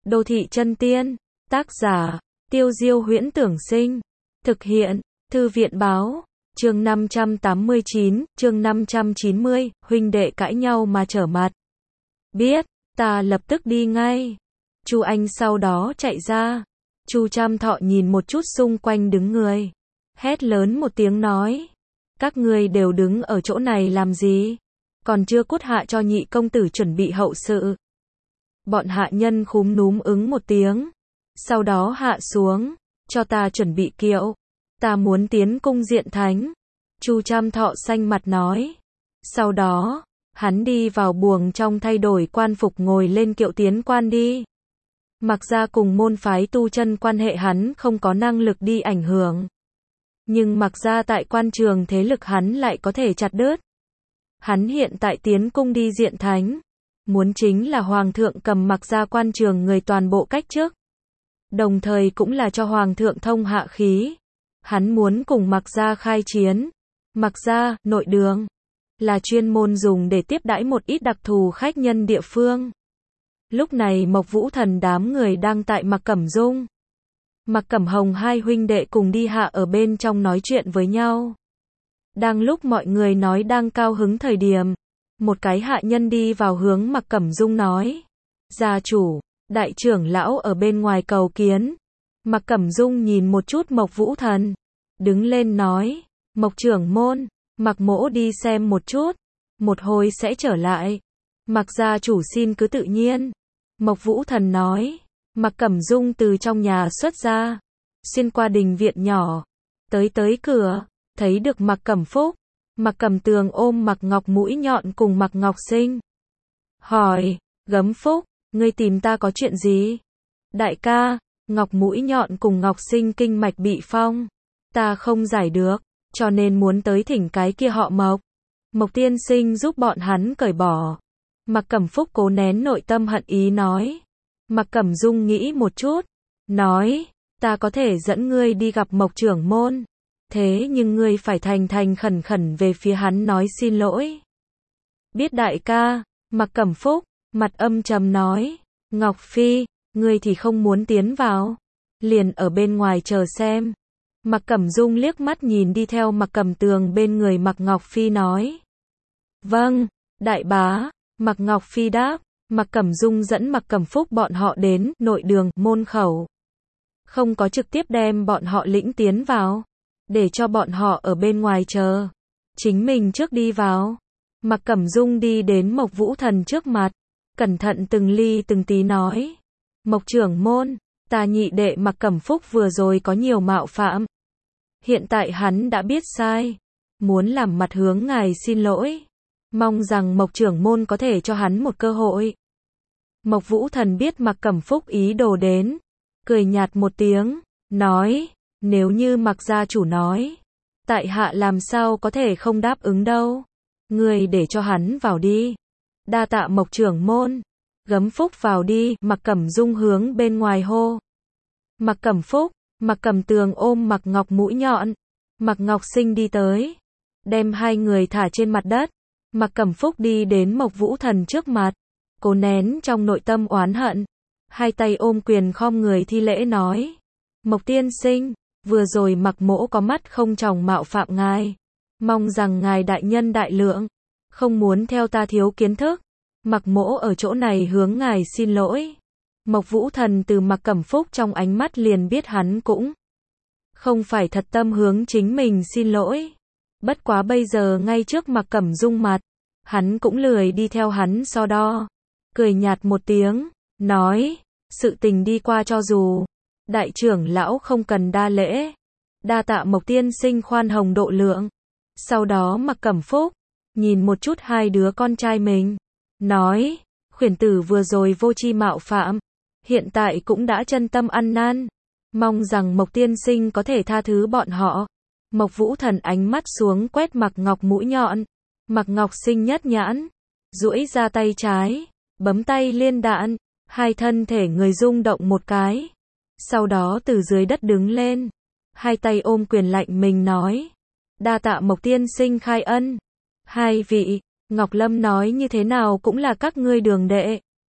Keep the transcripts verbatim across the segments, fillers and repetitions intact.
Đô thị chân tiên, tác giả, Tiêu Diêu Huyễn Tưởng Sinh, thực hiện, Thư viện Báo, chương năm trăm tám mươi chín, chương năm trăm chín mươi, huynh đệ cãi nhau mà trở mặt. Biết, ta lập tức đi ngay. Chu Anh sau đó chạy ra. Chu Trăm Thọ nhìn một chút xung quanh đứng người, hét lớn một tiếng nói: các ngươi đều đứng ở chỗ này làm gì? Còn chưa cút hạ cho nhị công tử chuẩn bị hậu sự. Bọn hạ nhân khúm núm ứng một tiếng, sau đó hạ xuống, cho ta chuẩn bị kiệu, ta muốn tiến cung diện thánh. Chu Trăm Thọ xanh mặt nói. Sau đó, hắn đi vào buồng trong thay đổi quan phục ngồi lên kiệu tiến quan đi. Mặc ra cùng môn phái tu chân quan hệ hắn không có năng lực đi ảnh hưởng. Nhưng mặc ra tại quan trường thế lực hắn lại có thể chặt đứt. Hắn hiện tại tiến cung đi diện thánh, muốn chính là hoàng thượng cầm mặc ra quan trường người toàn bộ cách chức. Đồng thời cũng là cho hoàng thượng thông hạ khí. Hắn muốn cùng mặc ra khai chiến. Mặc ra, nội đường, là chuyên môn dùng để tiếp đãi một ít đặc thù khách nhân địa phương. Lúc này Mộc Vũ Thần đám người đang tại Mặc Cẩm Dung, Mặc Cẩm Hồng hai huynh đệ cùng đi hạ ở bên trong nói chuyện với nhau. Đang lúc mọi người nói đang cao hứng thời điểm, một cái hạ nhân đi vào hướng Mặc Cẩm Dung nói: gia chủ, đại trưởng lão ở bên ngoài cầu kiến. Mặc Cẩm Dung nhìn một chút Mộc Vũ Thần, đứng lên nói: Mộc trưởng môn, Mặc mỗ đi xem một chút, một hồi sẽ trở lại. Mặc gia chủ xin cứ tự nhiên. Mộc Vũ Thần nói. Mặc Cẩm Dung từ trong nhà xuất ra, xuyên qua đình viện nhỏ, tới tới cửa, thấy được Mặc Cẩm Phúc, Mặc Cẩm Tường ôm Mặc Ngọc Mũi Nhọn cùng Mặc Ngọc Sinh. Hỏi, Gấm Phúc, ngươi tìm ta có chuyện gì? Đại ca, Ngọc Mũi Nhọn cùng Ngọc Sinh kinh mạch bị phong, ta không giải được, cho nên muốn tới thỉnh cái kia họ Mộc. Mộc tiên sinh giúp bọn hắn cởi bỏ. Mặc Cẩm Phúc cố nén nội tâm hận ý nói. Mặc Cẩm Dung nghĩ một chút, nói, ta có thể dẫn ngươi đi gặp Mộc trưởng môn, thế nhưng ngươi phải thành thành khẩn khẩn về phía hắn nói xin lỗi. Biết đại ca. Mặc Cẩm Phúc, mặt âm trầm nói, Ngọc Phi, ngươi thì không muốn tiến vào, liền ở bên ngoài chờ xem. Mặc Cẩm Dung liếc mắt nhìn đi theo Mặc Cẩm Tường bên người Mặc Ngọc Phi nói. Vâng, đại bá. Mặc Ngọc Phi đáp. Mặc Cẩm Dung dẫn Mặc Cẩm Phúc bọn họ đến nội đường, môn khẩu. Không có trực tiếp đem bọn họ lĩnh tiến vào, để cho bọn họ ở bên ngoài chờ. Chính mình trước đi vào. Mặc Cẩm Dung đi đến Mộc Vũ Thần trước mặt, cẩn thận từng ly từng tí nói. Mộc trưởng môn, ta nhị đệ Mặc Cẩm Phúc vừa rồi có nhiều mạo phạm. Hiện tại hắn đã biết sai, muốn làm mặt hướng ngài xin lỗi. Mong rằng Mộc trưởng môn có thể cho hắn một cơ hội. Mộc Vũ Thần biết Mặc Cẩm Phúc ý đồ đến, cười nhạt một tiếng, nói, nếu như Mặc gia chủ nói, tại hạ làm sao có thể không đáp ứng đâu. Người để cho hắn vào đi. Đa tạ Mộc trưởng môn. Gấm Phúc vào đi. Mặc Cẩm Dung hướng bên ngoài hô. Mặc Cẩm Phúc, Mặc Cẩm Tường ôm Mặc Ngọc Mũi Nhọn, Mặc Ngọc Sinh đi tới, đem hai người thả trên mặt đất. Mặc Cẩm Phúc đi đến Mộc Vũ Thần trước mặt, cố nén trong nội tâm oán hận, hai tay ôm quyền khom người thi lễ nói. Mộc tiên sinh, vừa rồi Mặc mỗ có mắt không tròng mạo phạm ngài, mong rằng ngài đại nhân đại lượng, không muốn theo ta thiếu kiến thức. Mặc mỗ ở chỗ này hướng ngài xin lỗi. Mộc Vũ Thần từ Mặc Cẩm Phúc trong ánh mắt liền biết hắn cũng không phải thật tâm hướng chính mình xin lỗi. Bất quá bây giờ ngay trước Mặc Cẩm Dung mặt, hắn cũng lười đi theo hắn so đo. Cười nhạt một tiếng, nói, sự tình đi qua cho dù, đại trưởng lão không cần đa lễ. Đa tạ Mộc tiên sinh khoan hồng độ lượng. Sau đó Mặc Cẩm Phúc nhìn một chút hai đứa con trai mình, nói, khuyển tử vừa rồi vô tri mạo phạm, hiện tại cũng đã chân tâm ăn năn, mong rằng Mộc tiên sinh có thể tha thứ bọn họ. Mộc Vũ Thần ánh mắt xuống quét Mặc Ngọc Mũi Nhọn, Mặc Ngọc Sinh nhất nhãn, duỗi ra tay trái, bấm tay liên đạn, hai thân thể người rung động một cái, sau đó từ dưới đất đứng lên, hai tay ôm quyền lạnh mình nói, đa tạ Mộc tiên sinh khai ân. Hai vị, Ngọc Lâm nói như thế nào cũng là các ngươi đường đệ.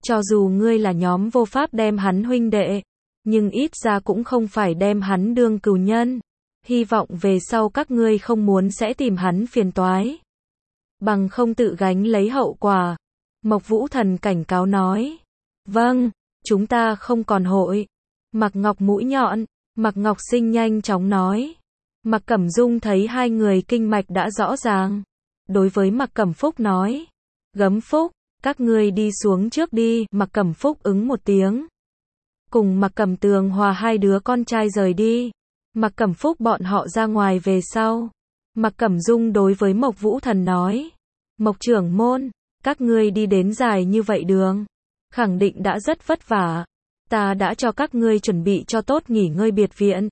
Cho dù ngươi là nhóm vô pháp đem hắn huynh đệ, nhưng ít ra cũng không phải đem hắn đương cừu nhân. Hy vọng về sau các ngươi không muốn sẽ tìm hắn phiền toái. Bằng không tự gánh lấy hậu quả. Mộc Vũ Thần cảnh cáo nói. Vâng, chúng ta không còn hội. Mạc Ngọc mũi nhọn, Mạc Ngọc Sinh nhanh chóng nói. Mạc Cẩm Dung thấy hai người kinh mạch đã rõ ràng. Đối với Mạc Cẩm Phúc nói. Gấm Phúc, các ngươi đi xuống trước đi. Mạc Cẩm Phúc ứng một tiếng. Cùng Mạc Cẩm Tường hòa hai đứa con trai rời đi. Mạc Cẩm Phúc bọn họ ra ngoài về sau. Mạc Cẩm Dung đối với Mộc Vũ Thần nói. Mộc trưởng môn, các ngươi đi đến dài như vậy đường. Khẳng định đã rất vất vả. Ta đã cho các ngươi chuẩn bị cho tốt nghỉ ngơi biệt viện.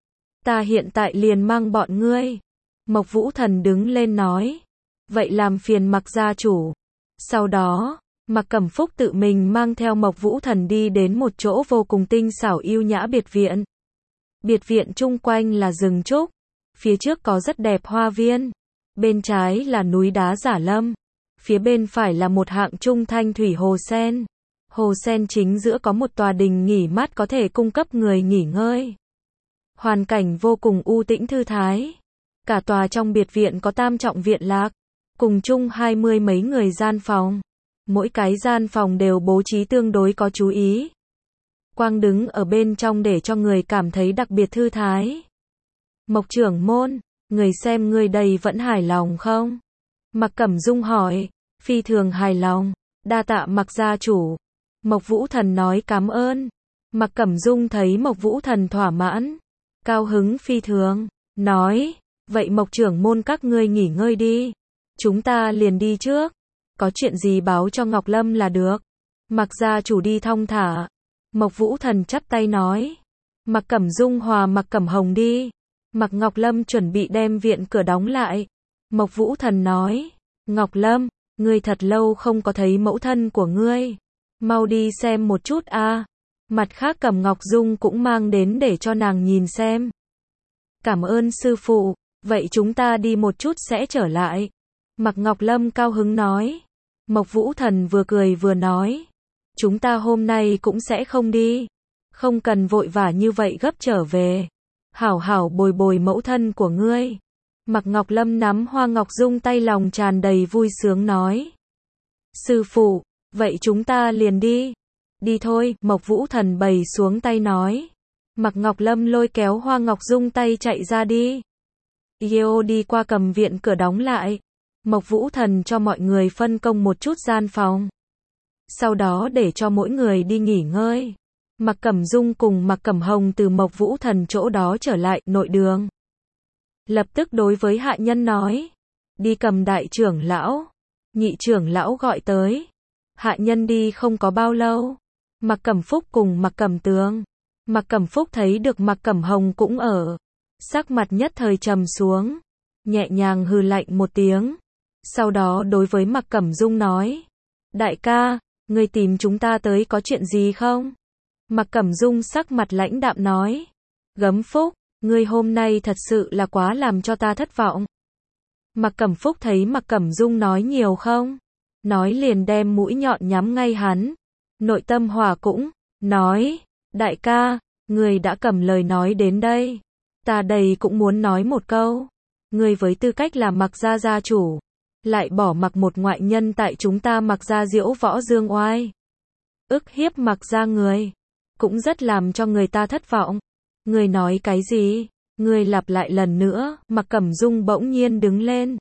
Ta hiện tại liền mang bọn ngươi. Mộc Vũ Thần đứng lên nói. Vậy làm phiền Mạc gia chủ. Sau đó, Mạc Cẩm Phúc tự mình mang theo Mộc Vũ Thần đi đến một chỗ vô cùng tinh xảo yêu nhã biệt viện. Biệt viện chung quanh là rừng trúc. Phía trước có rất đẹp hoa viên. Bên trái là núi đá giả lâm. Phía bên phải là một hạng trung thanh thủy hồ sen. Hồ sen chính giữa có một tòa đình nghỉ mát có thể cung cấp người nghỉ ngơi. Hoàn cảnh vô cùng u tĩnh thư thái. Cả tòa trong biệt viện có tam trọng viện lạc. Cùng chung hai mươi mấy người gian phòng. Mỗi cái gian phòng đều bố trí tương đối có chú ý. Quang đứng ở bên trong để cho người cảm thấy đặc biệt thư thái. Mộc trưởng môn, người xem người đây vẫn hài lòng không? Mạc Cẩm Dung hỏi. Phi thường hài lòng. Đa tạ Mạc gia chủ. Mộc Vũ Thần nói cảm ơn. Mạc Cẩm Dung thấy Mộc Vũ Thần thỏa mãn. Cao hứng phi thường. Nói. Vậy Mộc trưởng môn các ngươi nghỉ ngơi đi. Chúng ta liền đi trước. Có chuyện gì báo cho Ngọc Lâm là được. Mạc gia chủ đi thong thả. Mộc Vũ Thần chắp tay nói. Mạc Cẩm Dung hòa Mạc Cẩm Hồng đi. Mạc Ngọc Lâm chuẩn bị đem viện cửa đóng lại. Mộc Vũ Thần nói. Ngọc Lâm, ngươi thật lâu không có thấy mẫu thân của ngươi. Mau đi xem một chút a. À. Mặt khác Cẩm Ngọc Dung cũng mang đến để cho nàng nhìn xem. Cảm ơn sư phụ, vậy chúng ta đi một chút sẽ trở lại. Mạc Ngọc Lâm cao hứng nói. Mộc Vũ Thần vừa cười vừa nói. Chúng ta hôm nay cũng sẽ không đi. Không cần vội vã như vậy gấp trở về. Hảo hảo bồi bồi mẫu thân của ngươi. Mạc Ngọc Lâm nắm Hoa Ngọc Dung tay lòng tràn đầy vui sướng nói. Sư phụ, vậy chúng ta liền đi. Đi thôi, Mộc Vũ Thần bày xuống tay nói. Mạc Ngọc Lâm lôi kéo Hoa Ngọc Dung tay chạy ra đi. Yeo đi qua cầm viện cửa đóng lại. Mộc Vũ Thần cho mọi người phân công một chút gian phòng. Sau đó để cho mỗi người đi nghỉ ngơi. Mạc Cẩm Dung cùng Mạc Cẩm Hồng từ Mộc Vũ Thần chỗ đó trở lại nội đường. Lập tức đối với hạ nhân nói. Đi cầm đại trưởng lão. Nhị trưởng lão gọi tới. Hạ nhân đi không có bao lâu. Mạc Cẩm Phúc cùng Mạc Cẩm Tường. Mạc Cẩm Phúc thấy được Mạc Cẩm Hồng cũng ở. Sắc mặt nhất thời trầm xuống. Nhẹ nhàng hừ lạnh một tiếng. Sau đó đối với Mạc Cẩm Dung nói. Đại ca, ngươi tìm chúng ta tới có chuyện gì không? Mạc Cẩm Dung sắc mặt lãnh đạm nói. Gấm Phúc, ngươi hôm nay thật sự là quá làm cho ta thất vọng. Mạc Cẩm Phúc thấy Mạc Cẩm Dung nói nhiều không? Nói liền đem mũi nhọn nhắm ngay hắn. Nội tâm hòa cũng, nói. Đại ca, ngươi đã cầm lời nói đến đây. Ta đây cũng muốn nói một câu. Ngươi với tư cách là Mạc gia gia chủ. Lại bỏ mặc một ngoại nhân tại chúng ta Mạc gia diễu võ dương oai. Ức hiếp Mạc gia người. Cũng rất làm cho người ta thất vọng. Ngươi nói cái gì? Ngươi lặp lại lần nữa. Mạc Cẩm Dung bỗng nhiên đứng lên.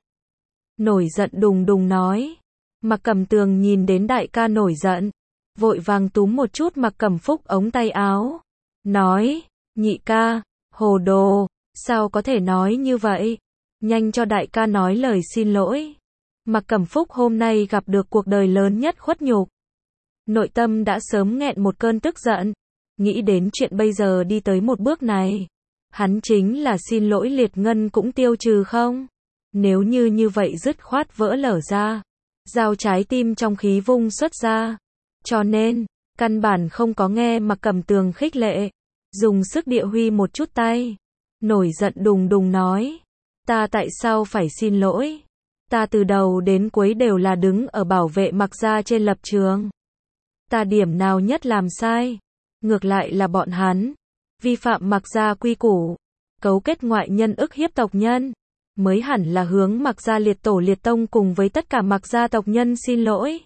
Nổi giận đùng đùng nói. Mạc Cẩm Tường nhìn đến đại ca nổi giận. Vội vàng túm một chút Mạc Cẩm Phúc ống tay áo. Nói. Nhị ca. Hồ đồ. Sao có thể nói như vậy? Nhanh cho đại ca nói lời xin lỗi. Mạc Cẩm Phúc hôm nay gặp được cuộc đời lớn nhất khuất nhục. Nội tâm đã sớm nghẹn một cơn tức giận. Nghĩ đến chuyện bây giờ đi tới một bước này. Hắn chính là xin lỗi liệt ngân cũng tiêu trừ không? Nếu như như vậy dứt khoát vỡ lở ra. Dao trái tim trong khí vung xuất ra. Cho nên, căn bản không có nghe Mạc Cẩm Tường khích lệ. Dùng sức địa huy một chút tay. Nổi giận đùng đùng nói. Ta tại sao phải xin lỗi? Ta từ đầu đến cuối đều là đứng ở bảo vệ Mạc gia trên lập trường. Ta điểm nào nhất làm sai? Ngược lại là bọn hắn, vi phạm Mạc gia quy củ, cấu kết ngoại nhân ức hiếp tộc nhân, mới hẳn là hướng Mạc gia liệt tổ liệt tông cùng với tất cả Mạc gia tộc nhân xin lỗi.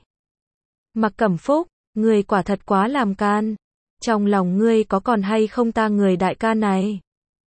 Mạc Cẩm Phúc, ngươi quả thật quá làm can. Trong lòng ngươi có còn hay không ta người đại ca này?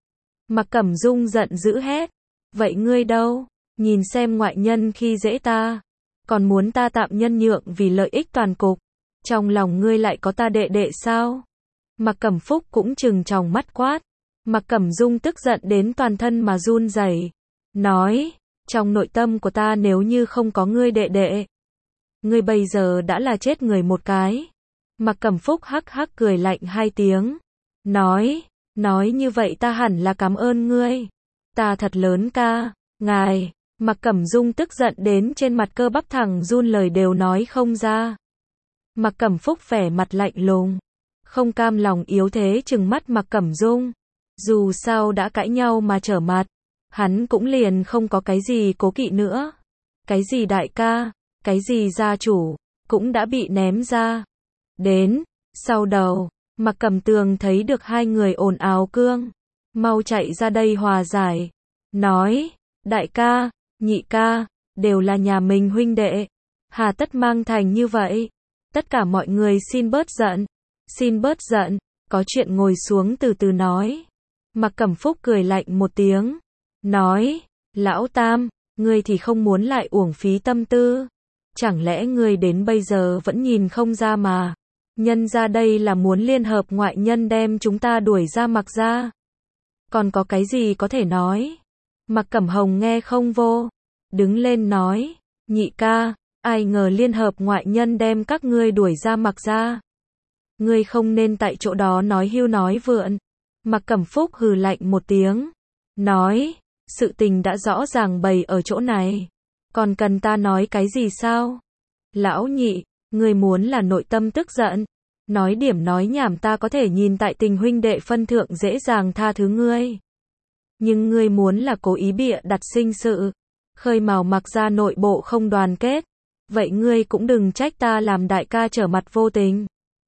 Mạc Cẩm Dung giận dữ hét. Vậy ngươi đâu? Nhìn xem ngoại nhân khi dễ ta, còn muốn ta tạm nhân nhượng vì lợi ích toàn cục. Trong lòng ngươi lại có ta đệ đệ sao? Mạc Cẩm Phúc cũng trừng tròng mắt quát. Mạc Cẩm Dung tức giận đến toàn thân mà run rẩy, nói, trong nội tâm của ta nếu như không có ngươi đệ đệ, ngươi bây giờ đã là chết người một cái. Mạc Cẩm Phúc hắc hắc cười lạnh hai tiếng, nói, nói như vậy ta hẳn là cảm ơn ngươi. Ta thật lớn ca, ngài. Mạc Cẩm Dung tức giận đến trên mặt cơ bắp thẳng run lời đều nói không ra. Mạc Cẩm Phúc vẻ mặt lạnh lùng, không cam lòng yếu thế trừng mắt Mạc Cẩm Dung. Dù sao đã cãi nhau mà trở mặt, hắn cũng liền không có cái gì cố kỵ nữa. Cái gì đại ca, cái gì gia chủ, cũng đã bị ném ra. Đến, sau đầu, Mạc Cẩm Tường thấy được hai người ồn ào cương, mau chạy ra đây hòa giải, nói, đại ca, nhị ca, đều là nhà mình huynh đệ, hà tất mang thành như vậy. Tất cả mọi người xin bớt giận, xin bớt giận, có chuyện ngồi xuống từ từ nói. Mạc Cẩm Phúc cười lạnh một tiếng, nói, lão tam, ngươi thì không muốn lại uổng phí tâm tư. Chẳng lẽ ngươi đến bây giờ vẫn nhìn không ra mà, nhân ra đây là muốn liên hợp ngoại nhân đem chúng ta đuổi ra Mạc gia. Còn có cái gì có thể nói? Mạc Cẩm Hồng nghe không vô, đứng lên nói, nhị ca, ai ngờ liên hợp ngoại nhân đem các ngươi đuổi ra Mạc gia. Ngươi không nên tại chỗ đó nói hưu nói vượn. Mạc Cẩm Phúc hừ lạnh một tiếng, nói, sự tình đã rõ ràng bày ở chỗ này, còn cần ta nói cái gì sao? Lão nhị, ngươi muốn là nội tâm tức giận, nói điểm nói nhảm ta có thể nhìn tại tình huynh đệ phân thượng dễ dàng tha thứ ngươi. Nhưng ngươi muốn là cố ý bịa đặt sinh sự, khơi mào Mạc gia nội bộ không đoàn kết, vậy ngươi cũng đừng trách ta làm đại ca trở mặt vô tình.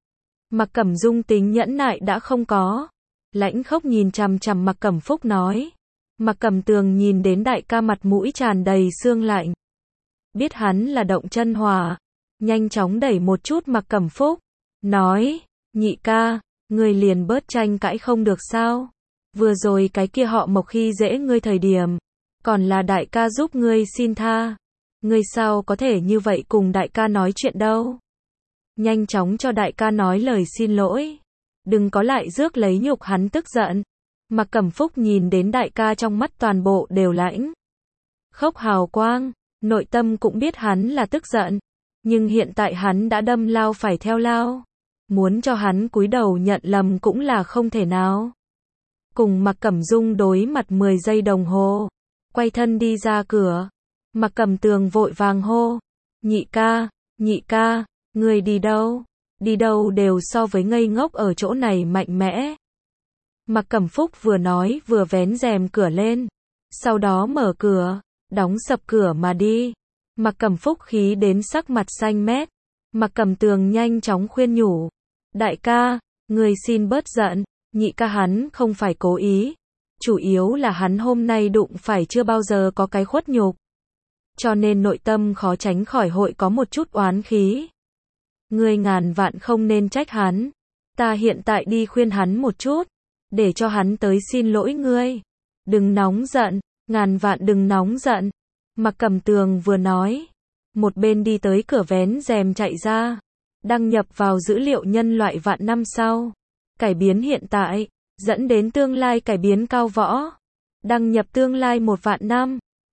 Mạc Cẩm Dung tính nhẫn nại đã không có, lãnh khốc nhìn chằm chằm Mạc Cẩm Phúc nói. Mạc Cẩm Tường nhìn đến đại ca mặt mũi tràn đầy sương lạnh, biết hắn là động chân hỏa, nhanh chóng đẩy một chút Mạc Cẩm Phúc, nói, nhị ca, ngươi liền bớt tranh cãi không được sao? Vừa rồi cái kia họ Mộc khi dễ ngươi thời điểm, còn là đại ca giúp ngươi xin tha, ngươi sao có thể như vậy cùng đại ca nói chuyện đâu? Nhanh chóng cho đại ca nói lời xin lỗi, đừng có lại rước lấy nhục hắn tức giận. Mạc Cẩm Phúc nhìn đến đại ca trong mắt toàn bộ đều lãnh khốc hào quang, nội tâm cũng biết hắn là tức giận, nhưng hiện tại hắn đã đâm lao phải theo lao, muốn cho hắn cúi đầu nhận lầm cũng là không thể nào. Cùng Mạc Cẩm Dung đối mặt mười giây đồng hồ, quay thân đi ra cửa. Mạc Cẩm Tường vội vàng hô, nhị ca, nhị ca, ngươi đi đâu? Đi đâu đều so với ngây ngốc ở chỗ này mạnh mẽ. Mạc Cẩm Phúc vừa nói vừa vén rèm cửa lên, sau đó mở cửa, đóng sập cửa mà đi. Mạc Cẩm Phúc khí đến sắc mặt xanh mét. Mạc Cẩm Tường nhanh chóng khuyên nhủ, đại ca, người xin bớt giận, nhị ca hắn không phải cố ý, chủ yếu là hắn hôm nay đụng phải chưa bao giờ có cái khuất nhục, cho nên nội tâm khó tránh khỏi hội có một chút oán khí. Ngươi ngàn vạn không nên trách hắn, ta hiện tại đi khuyên hắn một chút, để cho hắn tới xin lỗi ngươi. Đừng nóng giận, ngàn vạn đừng nóng giận. Mạc Cẩm Tường vừa nói, một bên đi tới cửa vén rèm chạy ra, đăng nhập vào dữ liệu nhân loại vạn năm sau, cải biến hiện tại, dẫn đến tương lai cải biến cao võ, đăng nhập tương lai một vạn năm.